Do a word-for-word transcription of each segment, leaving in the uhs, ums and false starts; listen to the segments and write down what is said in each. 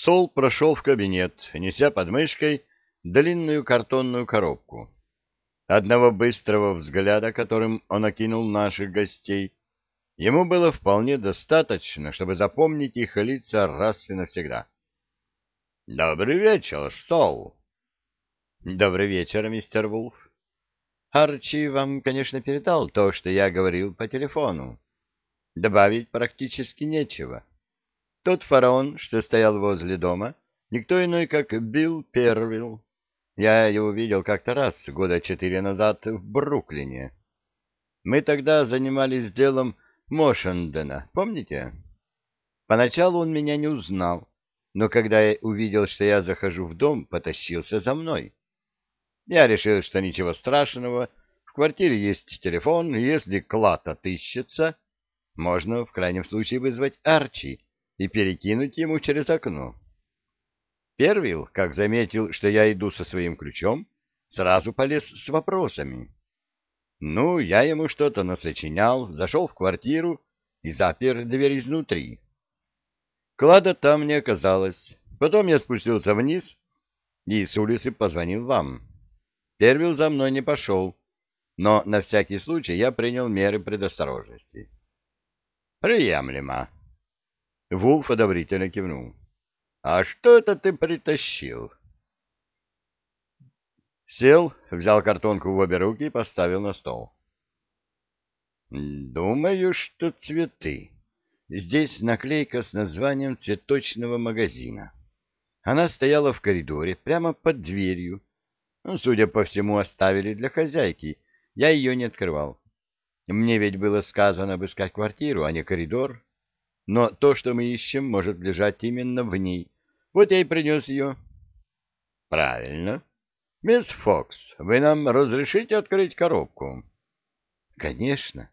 Сол прошел в кабинет, неся под мышкой длинную картонную коробку. Одного быстрого взгляда, которым он окинул наших гостей, ему было вполне достаточно, чтобы запомнить их лица раз и навсегда. — Добрый вечер, Сол. — Добрый вечер, мистер Вулф. Арчи вам, конечно, передал то, что я говорил по телефону. Добавить практически нечего. Тот фараон, что стоял возле дома, никто иной, как Билл Первилл. Я его видел как-то раз, года четыре назад, в Бруклине. Мы тогда занимались делом Мошендена, помните? Поначалу он меня не узнал, но когда я увидел, что я захожу в дом, потащился за мной. Я решил, что ничего страшного, в квартире есть телефон, и если клад отыщется, можно в крайнем случае вызвать Арчи и перекинуть ему через окно. Первил, как заметил, что я иду со своим ключом, сразу полез с вопросами. Ну, я ему что-то насочинял, зашел в квартиру и запер дверь изнутри. Клада там не оказалось. Потом я спустился вниз и с улицы позвонил вам. Первил за мной не пошел, но на всякий случай я принял меры предосторожности. Приемлемо. Вулф одобрительно кивнул. А что это ты притащил? Сел, взял картонку в обе руки и поставил на стол. Думаю, что цветы. Здесь наклейка с названием цветочного магазина. Она стояла в коридоре, прямо под дверью. Ну, судя по всему, оставили для хозяйки. Я ее не открывал. Мне ведь было сказано обыскать квартиру, а не коридор. Но то, что мы ищем, может лежать именно в ней. Вот я и принес ее. — Правильно. Мисс Фокс, вы нам разрешите открыть коробку? — Конечно.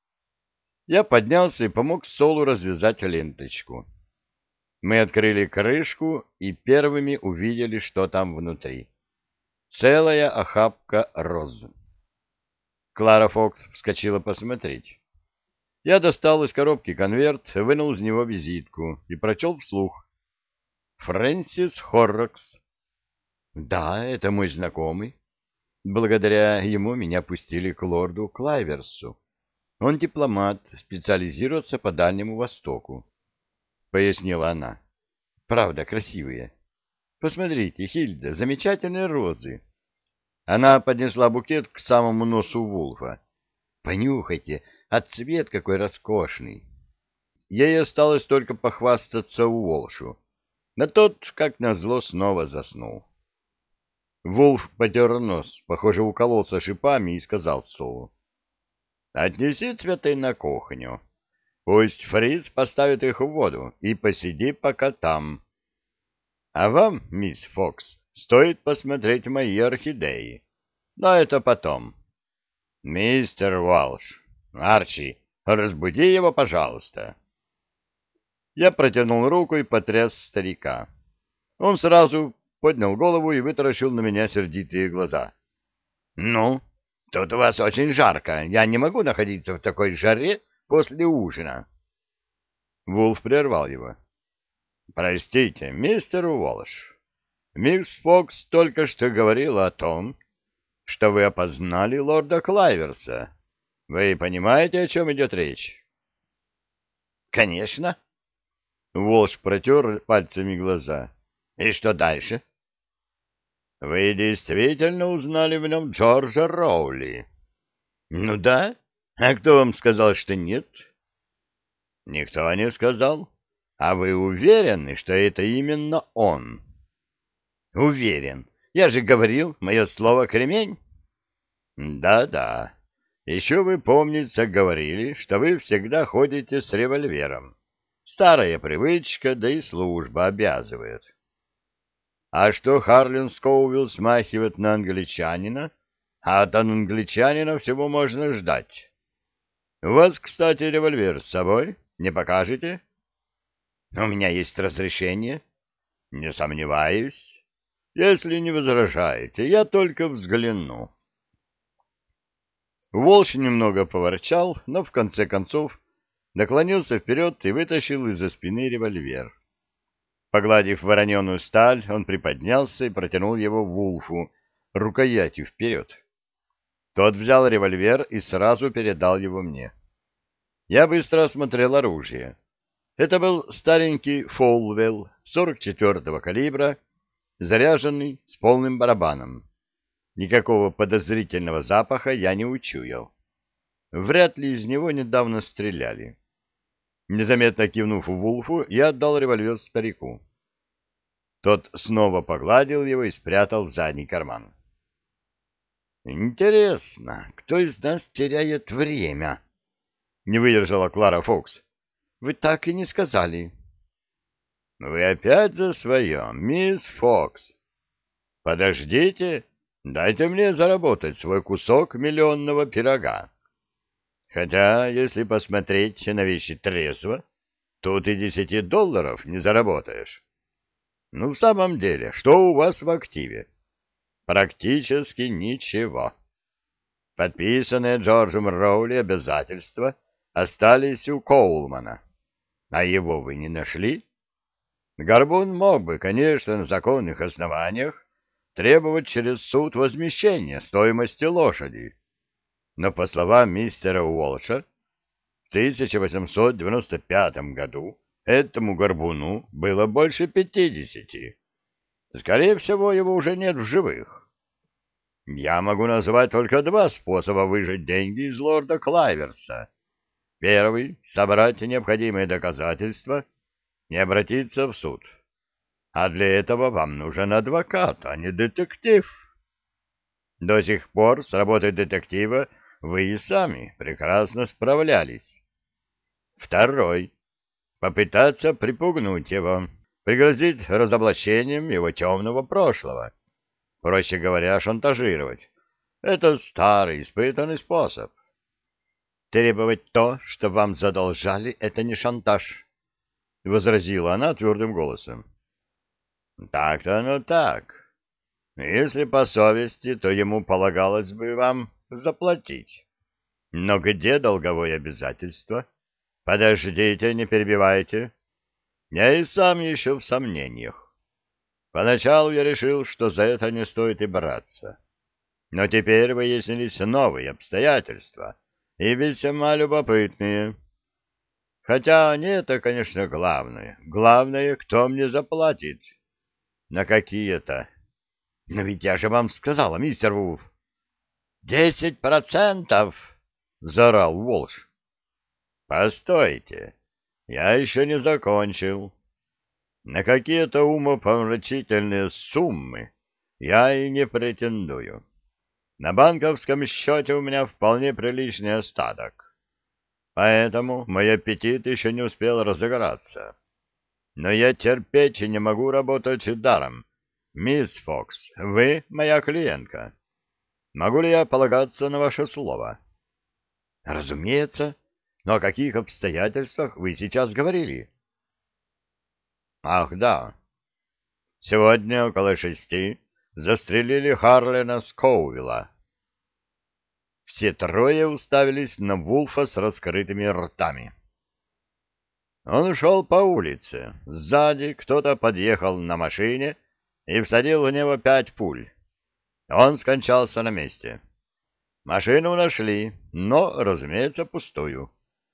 Я поднялся и помог Солу развязать ленточку. Мы открыли крышку и первыми увидели, что там внутри. Целая охапка роз. Клара Фокс вскочила посмотреть. Я достал из коробки конверт, вынул из него визитку и прочел вслух. Фрэнсис Хоррокс. Да, это мой знакомый. Благодаря ему меня пустили к лорду Клайверсу. Он дипломат, специализируется по Дальнему Востоку, — пояснила она. Правда, красивые. Посмотрите, Хильда, замечательные розы. Она поднесла букет к самому носу Вулфа. Понюхайте, а цвет какой роскошный. Ей осталось только похвастаться Уолшу. Но тот, как назло, снова заснул. Вулф потер нос, похоже, укололся шипами и сказал Солу. — Отнеси цветы на кухню. Пусть Фриц поставит их в воду и посиди пока там. А вам, мисс Фокс, стоит посмотреть мои орхидеи. Но это потом. Мистер Уолш, Арчи, разбуди его, пожалуйста. Я протянул руку и потряс старика. Он сразу поднял голову и вытаращил на меня сердитые глаза. — Ну, тут у вас очень жарко. Я не могу находиться в такой жаре после ужина. Вулф прервал его. — Простите, мистер Уолш, мисс Фокс только что говорила о том, что вы опознали лорда Клайверса. Вы понимаете, о чем идет речь? — Конечно. Уолш протер пальцами глаза. — И что дальше? — Вы действительно узнали в нем Джорджа Роули? — Ну да. А кто вам сказал, что нет? — Никто не сказал. А вы уверены, что это именно он? — Уверен. Я же говорил, мое слово кремень. Да-да. Еще вы, помнится, говорили, что вы всегда ходите с револьвером. Старая привычка, да и служба обязывает. А что Харлин Скоувилл смахивает на англичанина, а от англичанина всего можно ждать. У вас, кстати, револьвер с собой? Не покажете? У меня есть разрешение. Не сомневаюсь. Если не возражаете, я только взгляну. Волш немного поворчал, но в конце концов наклонился вперед и вытащил из-за спины револьвер. Погладив вороненую сталь, он приподнялся и протянул его Вулфу рукоятью вперед. Тот взял револьвер и сразу передал его мне. Я быстро осмотрел оружие. Это был старенький Фолвелл сорок четвёртого калибра, заряженный с полным барабаном. Никакого подозрительного запаха я не учуял. Вряд ли из него недавно стреляли. Незаметно кивнув Вулфу, я отдал револьвер старику. Тот снова погладил его и спрятал в задний карман. «Интересно, кто из нас теряет время?» — не выдержала Клара Фокс. «Вы так и не сказали». «Вы опять за свое, мисс Фокс. Подождите, дайте мне заработать свой кусок миллионного пирога. Хотя, если посмотреть на вещи трезво, тут и десяти долларов не заработаешь. Ну, в самом деле, что у вас в активе? Практически ничего. Подписанные Джорджем Роули обязательства остались у Коулмана. А его вы не нашли? Горбун мог бы, конечно, на законных основаниях требовать через суд возмещения стоимости лошади. Но, по словам мистера Уолша, в тысяча восемьсот девяносто пятом году этому горбуну было больше пятидесяти. Скорее всего, его уже нет в живых. Я могу назвать только два способа выжать деньги из лорда Клайверса. Первый — собрать необходимые доказательства и обратиться в суд. А для этого вам нужен адвокат, а не детектив. До сих пор с работой детектива вы и сами прекрасно справлялись. Второй — попытаться припугнуть его, пригрозить разоблачением его темного прошлого. Проще говоря, шантажировать. Это старый, испытанный способ. Требовать то, что вам задолжали, — это не шантаж, — возразила она твердым голосом. Так-то оно так. Если по совести, то ему полагалось бы вам заплатить. Но где долговое обязательство? Подождите, не перебивайте. Я и сам еще в сомнениях. Поначалу я решил, что за это не стоит и браться. Но теперь выяснились новые обстоятельства, и весьма любопытные. Хотя не это, конечно, главное. Главное, кто мне заплатит. На какие-то. Но ведь я же вам сказала, мистер Вулф. «Десять процентов!» — заорал Уолш. «Постойте, я еще не закончил. На какие-то умопомрачительные суммы я и не претендую. На банковском счете у меня вполне приличный остаток, поэтому мой аппетит еще не успел разыграться. Но я терпеть не могу работать даром. Мисс Фокс, вы моя клиентка. Могу ли я полагаться на ваше слово?» «Разумеется. Но о каких обстоятельствах вы сейчас говорили?» «Ах, да. Сегодня около шести застрелили Харлена Скоувилла». Все трое уставились на Вулфа с раскрытыми ртами. Он шел по улице. Сзади кто-то подъехал на машине и всадил в него пять пуль. Он скончался на месте. Машину нашли, но, разумеется, пустую.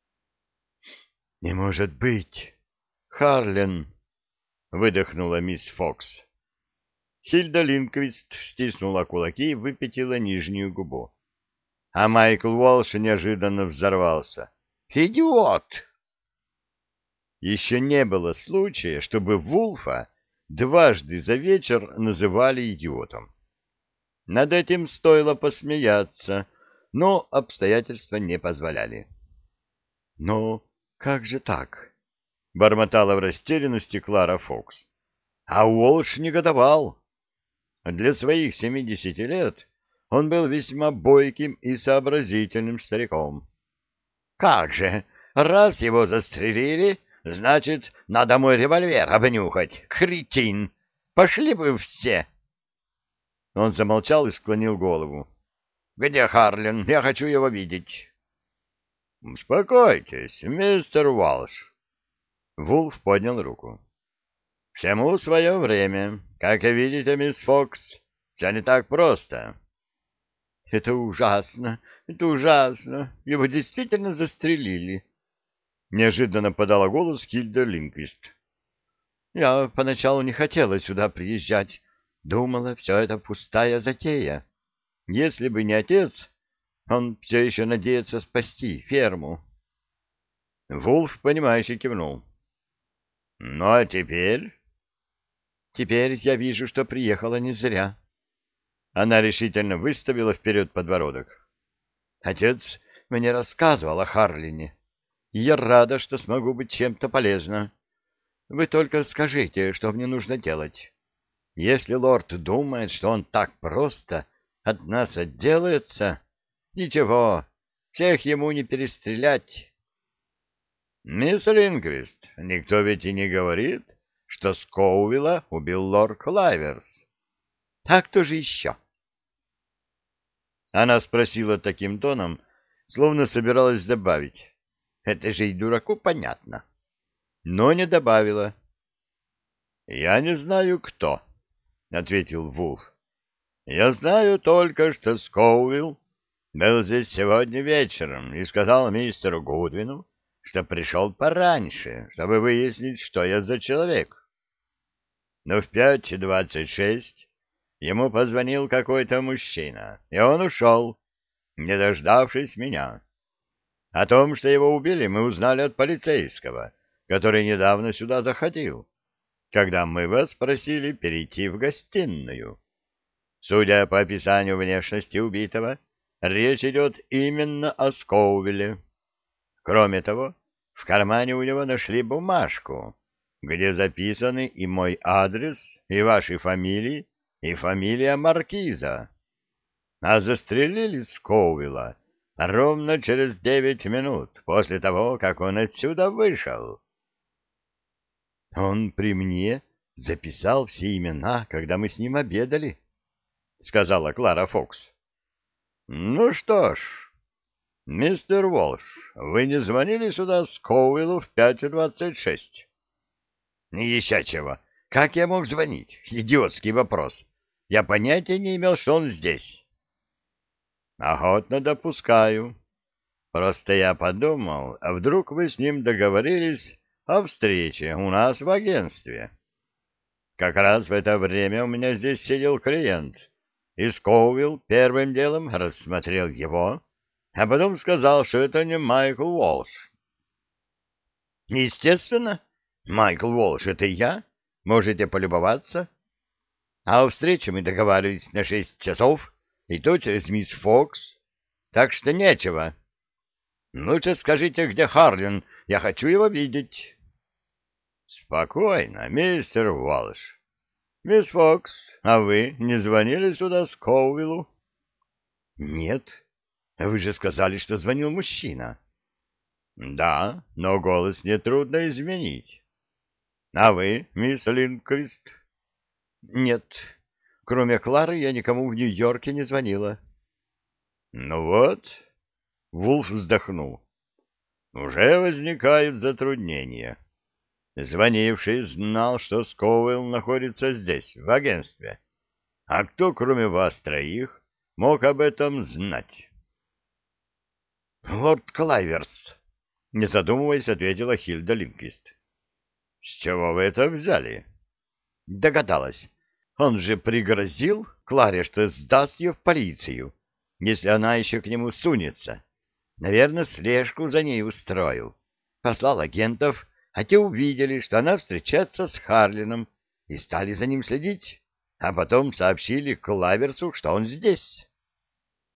— Не может быть! Харлен! — выдохнула мисс Фокс. Хильда Линквист стиснула кулаки и выпятила нижнюю губу. А Майкл Уолш неожиданно взорвался. «Идиот!» Еще не было случая, чтобы Вулфа дважды за вечер называли идиотом. Над этим стоило посмеяться, но обстоятельства не позволяли. «Но как же так?» — бормотала в растерянности Клара Фокс. А Уолш негодовал. Для своих семидесяти лет он был весьма бойким и сообразительным стариком. «Как же, раз его застрелили, значит, надо мой револьвер обнюхать, кретин! Пошли бы все!» Он замолчал и склонил голову. «Где Харлен? Я хочу его видеть». «Успокойтесь, мистер Уолш». Вулф поднял руку. Всему свое время. Как видите, мисс Фокс, все не так просто. Это ужасно, это ужасно. Его действительно застрелили. Неожиданно подала голос Хильда Линквист. Я поначалу не хотела сюда приезжать. Думала, все это пустая затея. Если бы не отец, он все еще надеется спасти ферму. Вулф, понимающе кивнул. Ну, а теперь? Теперь я вижу, что приехала не зря. Она решительно выставила вперед подбородок. Отец мне рассказывал о Харлине, и я рада, что смогу быть чем-то полезна. Вы только скажите, что мне нужно делать. Если лорд думает, что он так просто от нас отделается, ничего, всех ему не перестрелять. Мисс Линквист, никто ведь и не говорит, что Скоувилла убил лорд Клайверс. А кто же еще? Она спросила таким тоном, словно собиралась добавить. Это же и дураку понятно. Но не добавила. «Я не знаю, кто», — ответил Вулф. «Я знаю только, что Скоувилл был здесь сегодня вечером и сказал мистеру Гудвину, что пришел пораньше, чтобы выяснить, что я за человек. Но в пять двадцать шесть ему позвонил какой-то мужчина, и он ушел, не дождавшись меня. О том, что его убили, мы узнали от полицейского, который недавно сюда заходил, когда мы вас просили перейти в гостиную. Судя по описанию внешности убитого, речь идет именно о Скоувилле. Кроме того, в кармане у него нашли бумажку, где записаны и мой адрес, и ваши фамилии, и фамилия маркиза. А застрелили Скоувилла ровно через девять минут после того, как он отсюда вышел. Он при мне записал все имена, когда мы с ним обедали, — сказала Клара Фокс. — Ну что ж, мистер Уолш, вы не звонили сюда Скоувиллу в пять двадцать шесть? — Еще чего. Как я мог звонить? Идиотский вопрос. Я понятия не имел, что он здесь. — Охотно допускаю. Просто я подумал, а вдруг вы с ним договорились о встрече у нас в агентстве. Как раз в это время у меня здесь сидел клиент, и Скоувилл первым делом рассмотрел его, а потом сказал, что это не Майкл Уолш. Естественно, Майкл Уолш — это я, можете полюбоваться. А о встрече мы договаривались на шесть часов, и то через мисс Фокс, так что нечего. Лучше скажите, где Харлин, я хочу его видеть. Спокойно, мистер Уолш. Мисс Фокс, а вы не звонили сюда Скоувиллу? Нет. Вы же сказали, что звонил мужчина. Да, но голос нетрудно изменить. А вы, мисс Линквист? Нет. Кроме Клары я никому в Нью-Йорке не звонила. Ну вот, Вулф вздохнул. Уже возникают затруднения. Звонивший знал, что Скоувилл находится здесь, в агентстве. А кто, кроме вас троих, мог об этом знать? — Лорд Клайверс, — не задумываясь, ответила Хильда Линквист. — С чего вы это взяли? — Догадалась. Он же пригрозил Кларе, что сдаст ее в полицию, если она еще к нему сунется. Наверное, слежку за ней устроил. Послал агентов, а те увидели, что она встречается с Харлином, и стали за ним следить, а потом сообщили Клайверсу, что он здесь.